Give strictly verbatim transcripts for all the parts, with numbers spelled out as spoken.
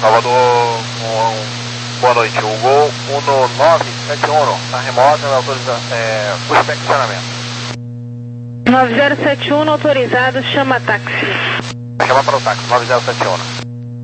Salvador, um, boa noite. O Gol um nove sete um, está remota, autoriza, é, posicionamento. nove zero sete um autorizado, chama táxi. Chama para o táxi, nove zero sete um.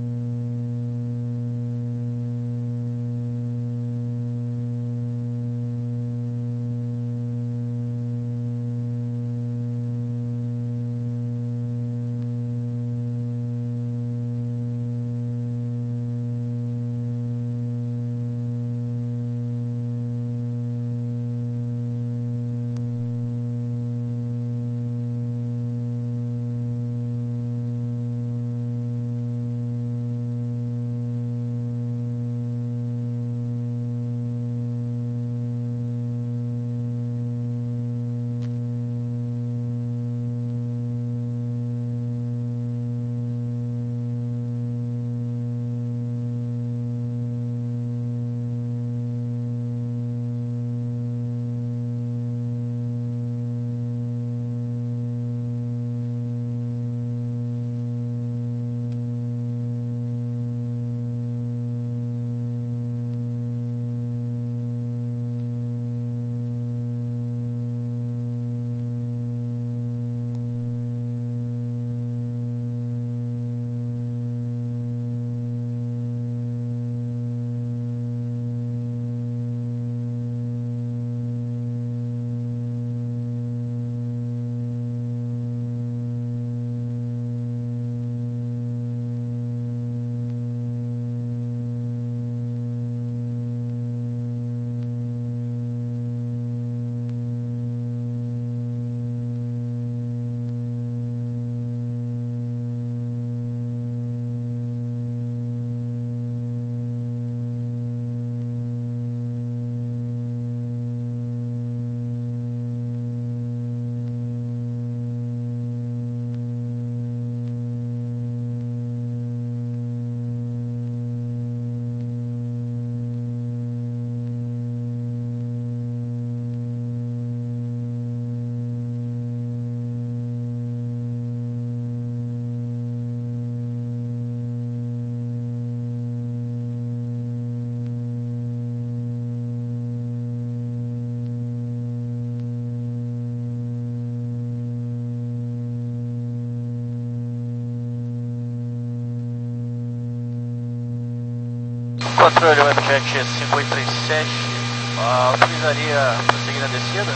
Controle Webjet cinco oito três sete, uh, autorizaria prosseguir na descida?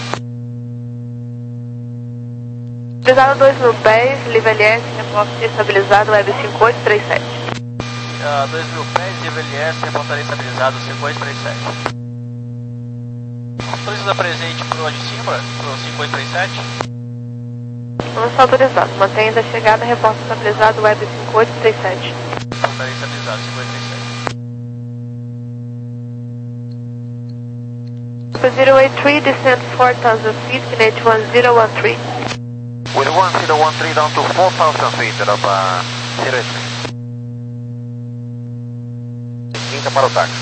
Autorizado dois mil pés, nível L S, reporte estabilizado, web cinco oito três sete. Uh, dois mil pés, nível L S, reportaria estabilizado cinco oito três sete. Autoriza presente pro de cima, pro cinco oito três sete? Não está autorizado, mantenha a chegada, reporte estabilizado, web cinco oito três sete. Reportaria estabilizado cinco oito três sete. zero eight three, descend four thousand feet, Kinect one zero one three. With one zero one three down to four thousand feet, of uh, zero eight three. Vinca para o táxi.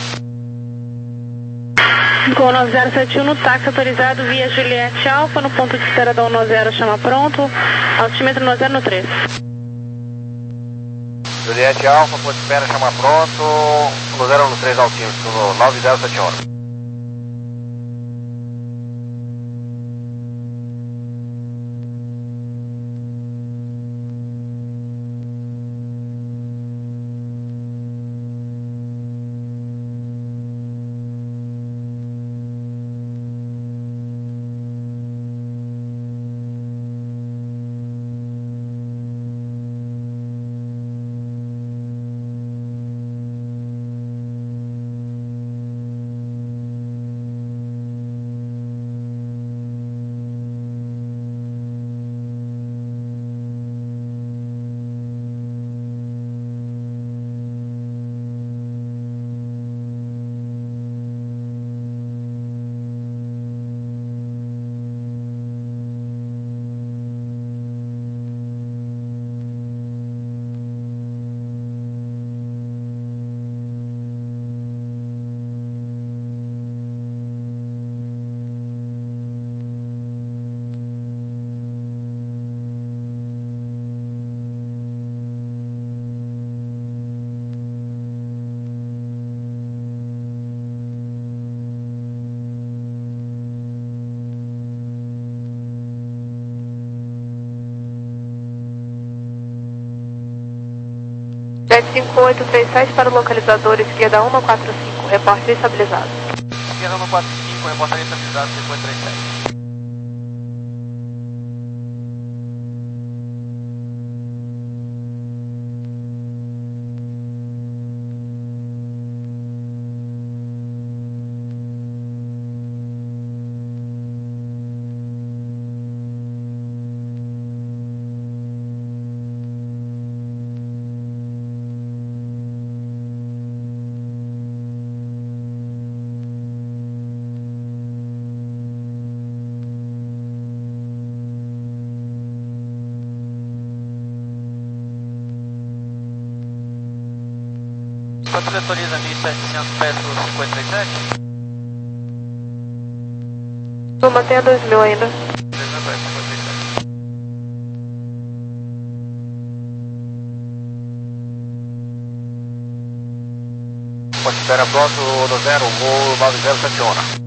Com nove zero sete um no táxi autorizado via Juliette Alfa, no ponto de espera da um zero, chama pronto, altímetro um zero no três. Juliette Alfa, ponto de espera, chama pronto, um zero no três altímetro, no nove zero sete um. sete cinco oito três sete para o localizador esquerda um quatro cinco, repórter estabilizado. Esquerda um quatro cinco, repórter estabilizado cinco oito três sete. Quanto setoriza mil e setecentos pés do cinco oito três sete? Vou manter a dois mil ainda. dois mil pés, cinco oito três sete. Considera pronto no zero, voo nove zero sete um.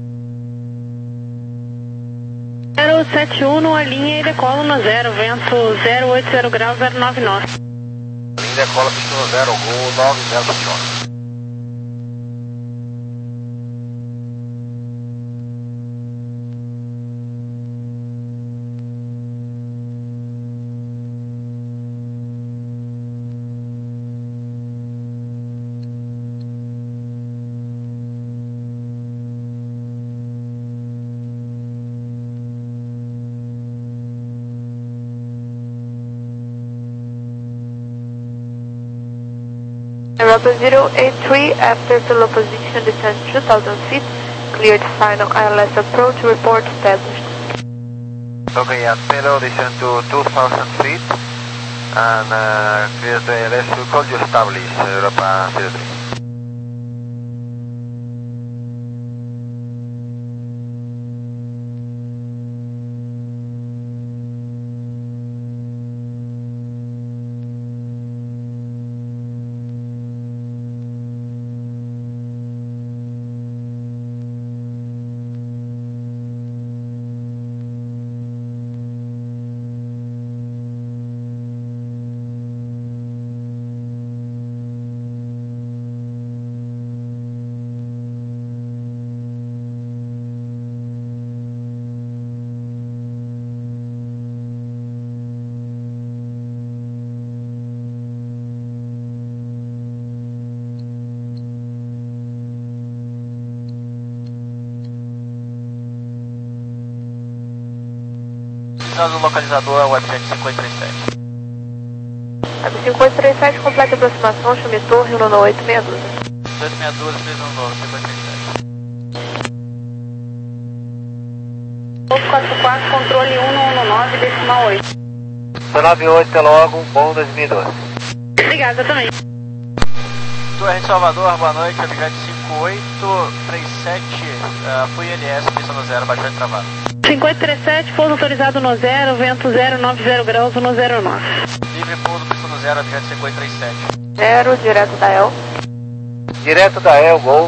zero sete um, alinha e decola no zero, vento zero oito zero graus, zero nove nove. Linha decola, destino zero, voo nove zero sete um. Europa zero eight three, after the position descend two thousand feet, cleared final I L S approach, report established. Okay, Antero descend to two thousand feet and uh, clear the I L S, we call you establish, Europa zero three. Utilizando o localizador Webjet cinco oito três sete. Web cinco oito três sete, completa aproximação, chame torre, Uno oito seis dois. oito seis dois, três um nove, cinco oito três sete. oito quatro quatro, controle um um nove, decimal oito. nove oito, até logo, bom dois mil e doze. Obrigada também. Torre de Salvador, boa noite, Webjet cinco oito três sete, uh, fui L S, pista no zero, baixou de travado. cinco oito três sete, pouso autorizado no zero, vento zero nove zero graus, no zero nove. Livre pouso, pista no zero, Webjet cinco oito três sete. Zero, direto da El. Direto da El, gol.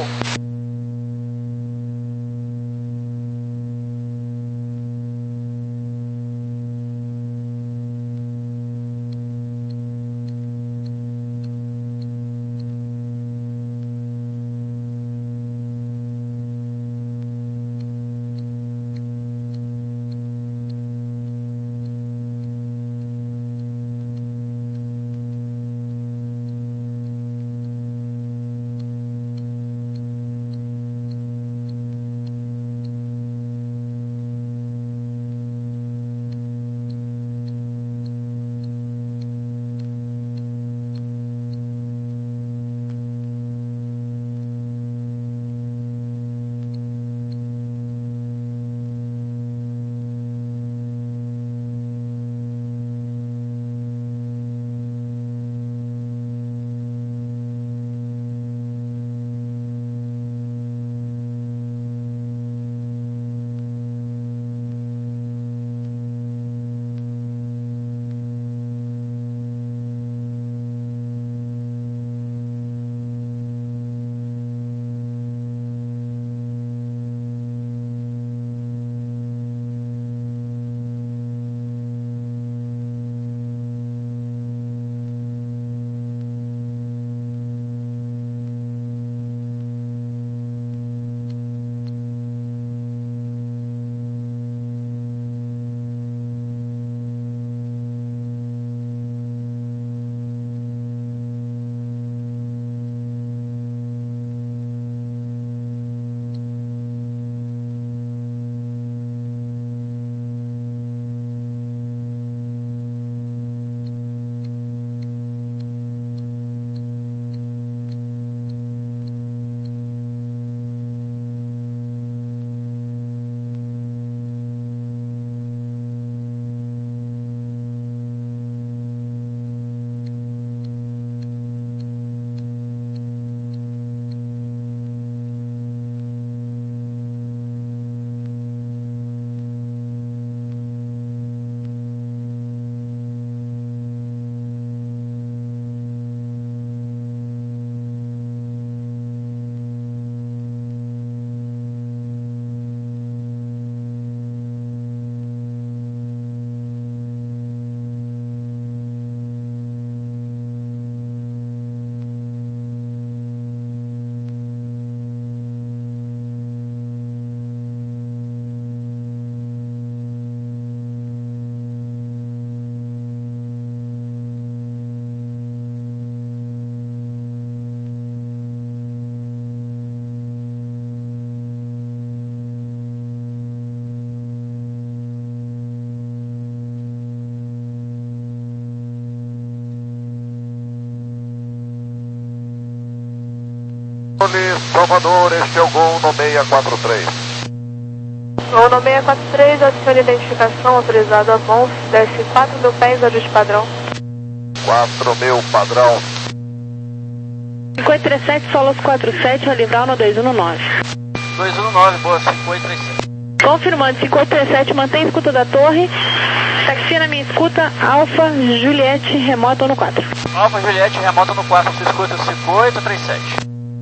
Salvador, este é o Gol no seis quatro três. Gol no seis quatro três, adicione identificação, autorizado a voo, desce quatro mil pés, ajuste padrão. quatro mil padrão. cinco oito três sete, Solos quatro sete, vai livrar no dois um nove. dois um nove, boa, cinco oito três sete. Confirmando, cinco oito três sete, mantém a escuta da torre. Taxi na minha escuta, Alfa Juliette, remota no quatro. Alfa Juliette, remota no quatro, você escuta cinco oito três sete.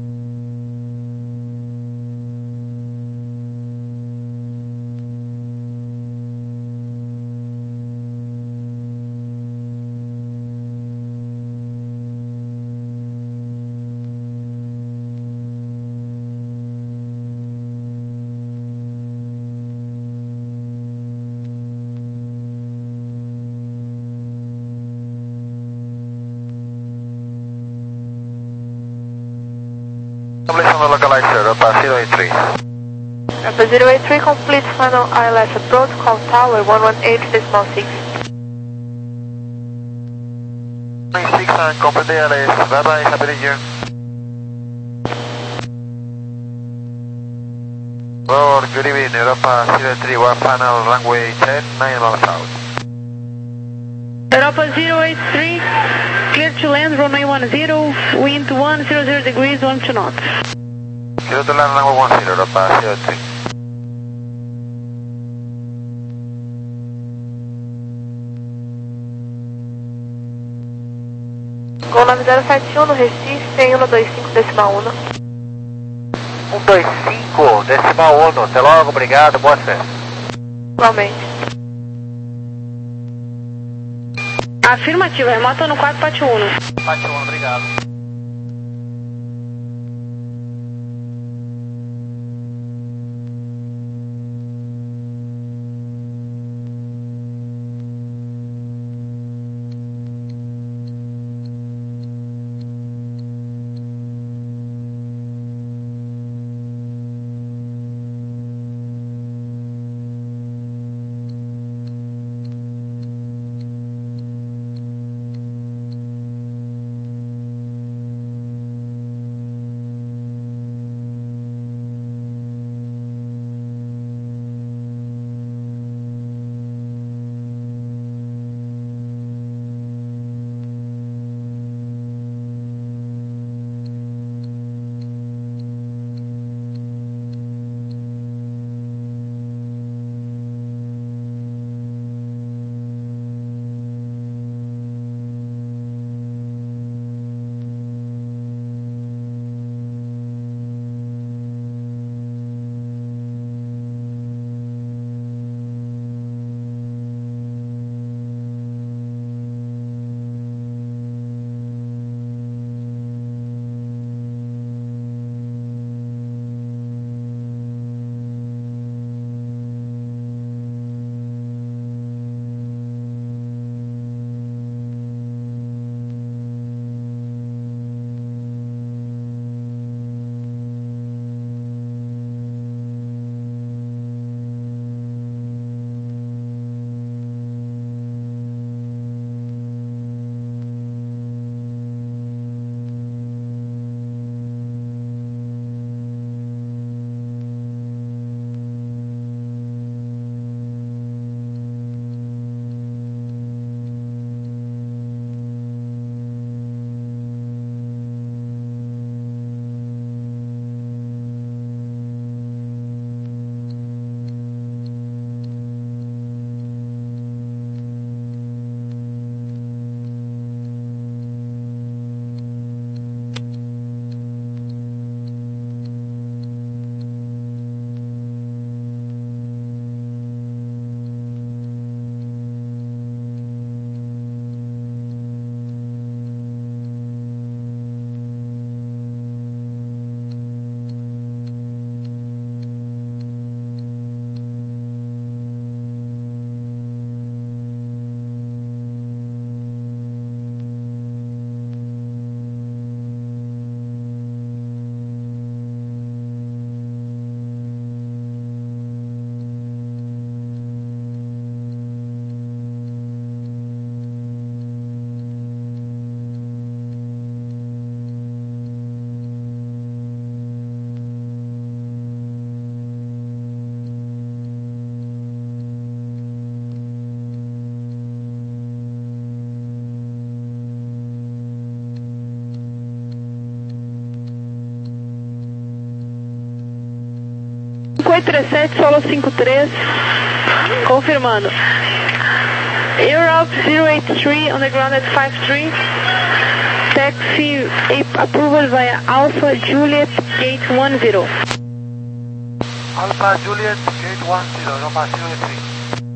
Establishing the localizer, Europa zero eight three. Europa zero eight three, complete final I L S approach, call tower one one eight decimal six. nine six and complete the I L S, bye bye, happy new year. Lord, good evening, Europa zero three one final runway ten, nine miles out. Europa zero eight three, clear to land, runway one zero, wind one zero zero degrees, one two knots. Clear to land runway one zero, Europa zero three. Gol nove zero sete um no Recife, em um dois cinco decimal um. um dois cinco, decimal um, até logo, obrigado, boa festa. Igualmente. Afirmativo, remota no quatro Pátio um. Pátio um, obrigado. três sete, solo cinco três, confirmando. Europe zero eight three on the ground at five three, taxi approval via Alpha Juliet gate one zero. Alpha Juliet gate one zero, Europa zero eight three.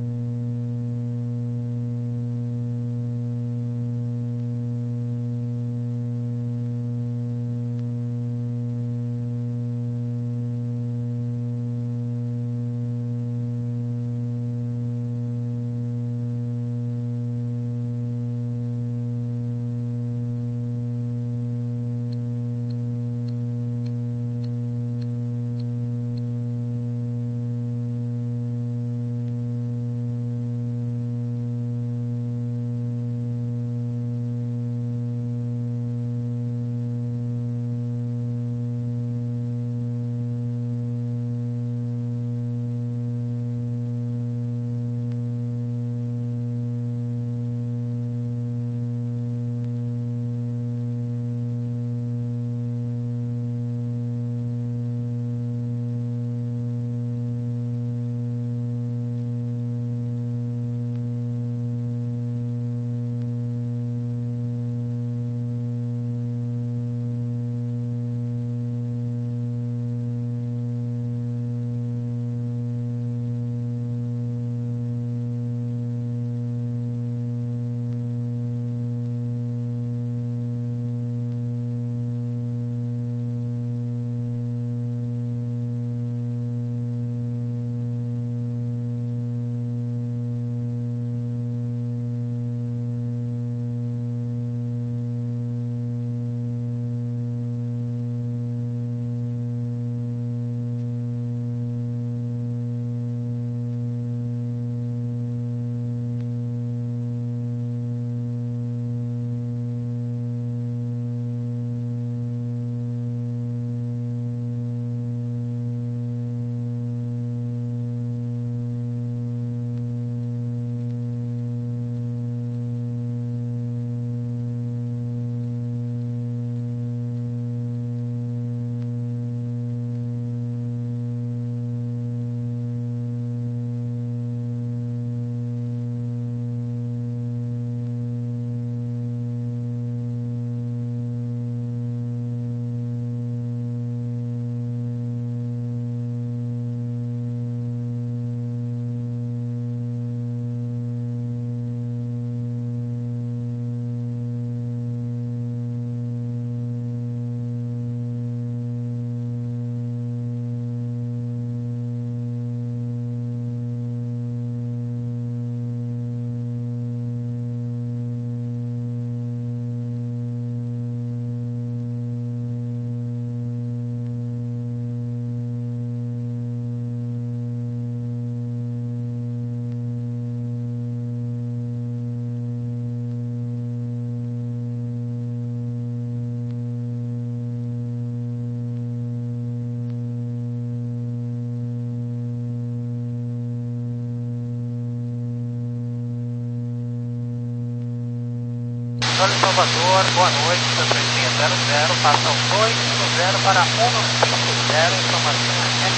Solo Salvador, boa noite, três seis zero zero, passa o dois cinco zero para um cinco zero, informação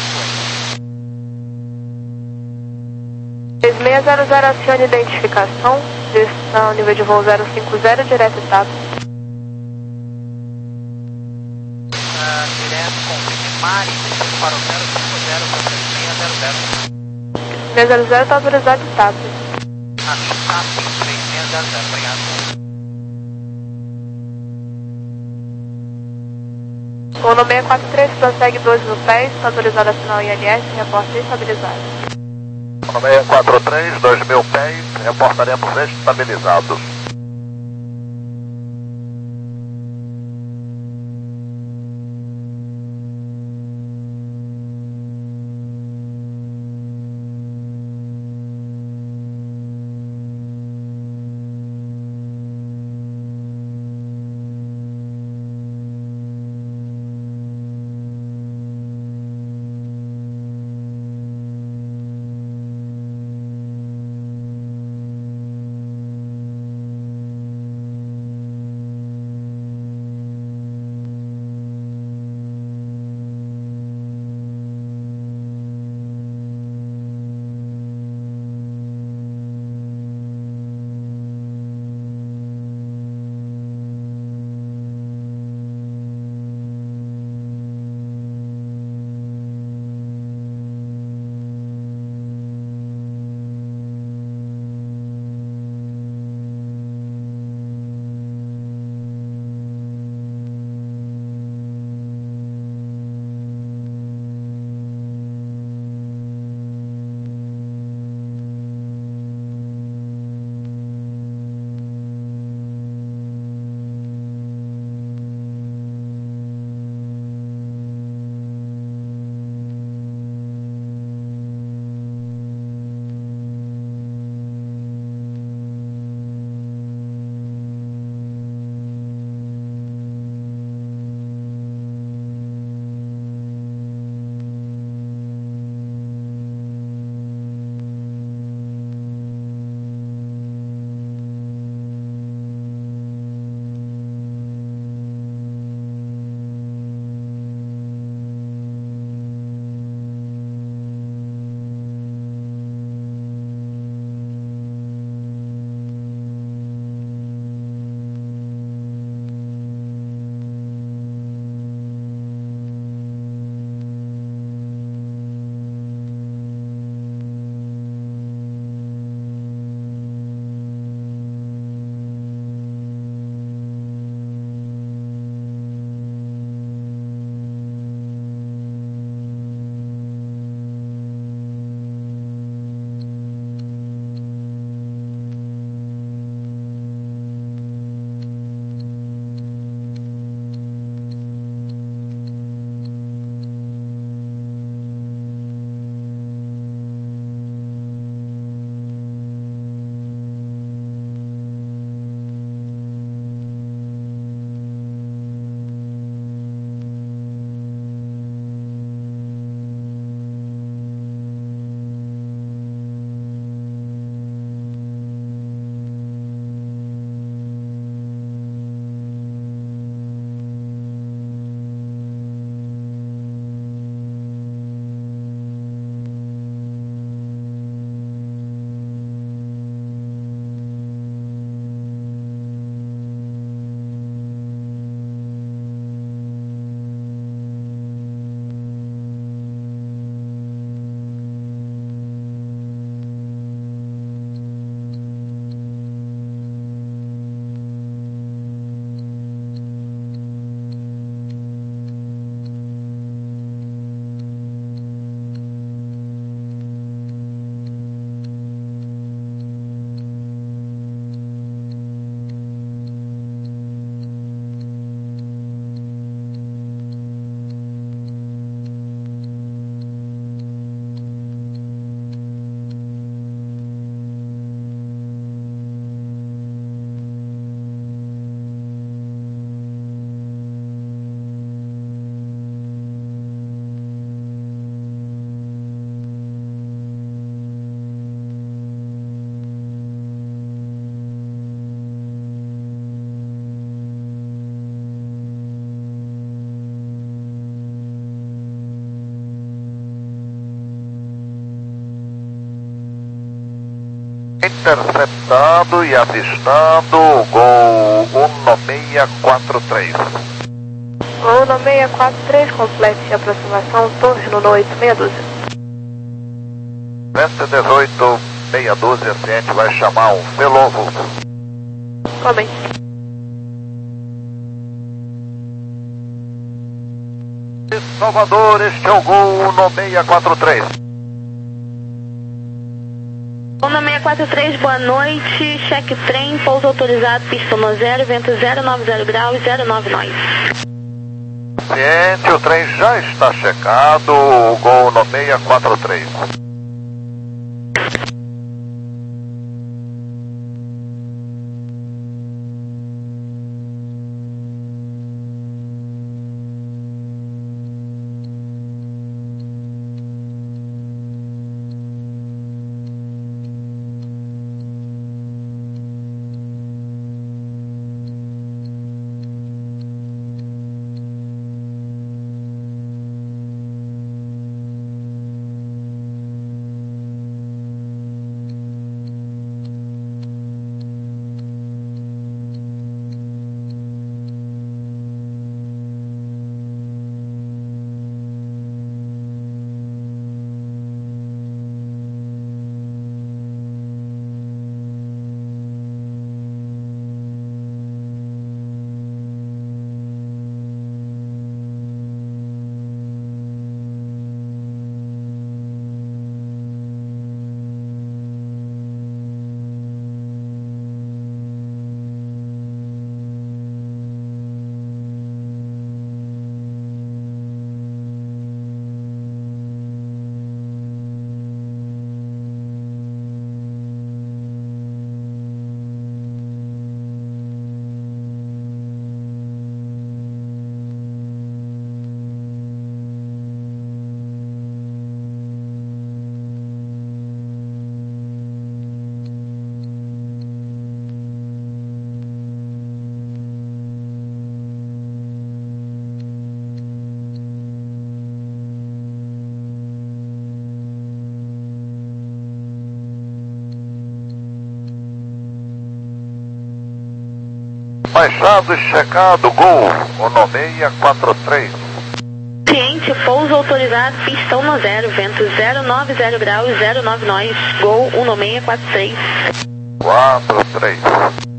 X-Way. três seis zero zero, acione identificação, direção nível de voo zero cinco zero, direto E T A P. Uh, direto com Mari, para o zero cinco zero para três seis zero zero. três seis zero zero está autorizado E T A P. A T A P três seis zero zero, obrigado. Voo no seis quatro três, prossegue dois mil pés, está autorizado a final I L S, reporte estabilizado. No seis quatro três, dois mil pés, reportaremos estabilizados. interceptado e avistando o Gol um seis quatro três. Gol um seis quatro três, complete a aproximação, torre no oito meia dúzia. Vento dezoito, meia dúzia, a gente vai chamar um Velovo. Comente. Salvador, este é o Gol um seis quatro três. um seis quatro três, boa noite, cheque trem, pouso autorizado, pista no zero, vento zero nove zero graus, zero nove nós. Ciente, o trem já está checado, o Gol um seis quatro três. Baixado e checado, Gol um seis quatro três. Ciente, pouso autorizado, pistão no zero, vento zero nove zero graus, zero nove nós, Gol um seis quatro três. quatro três.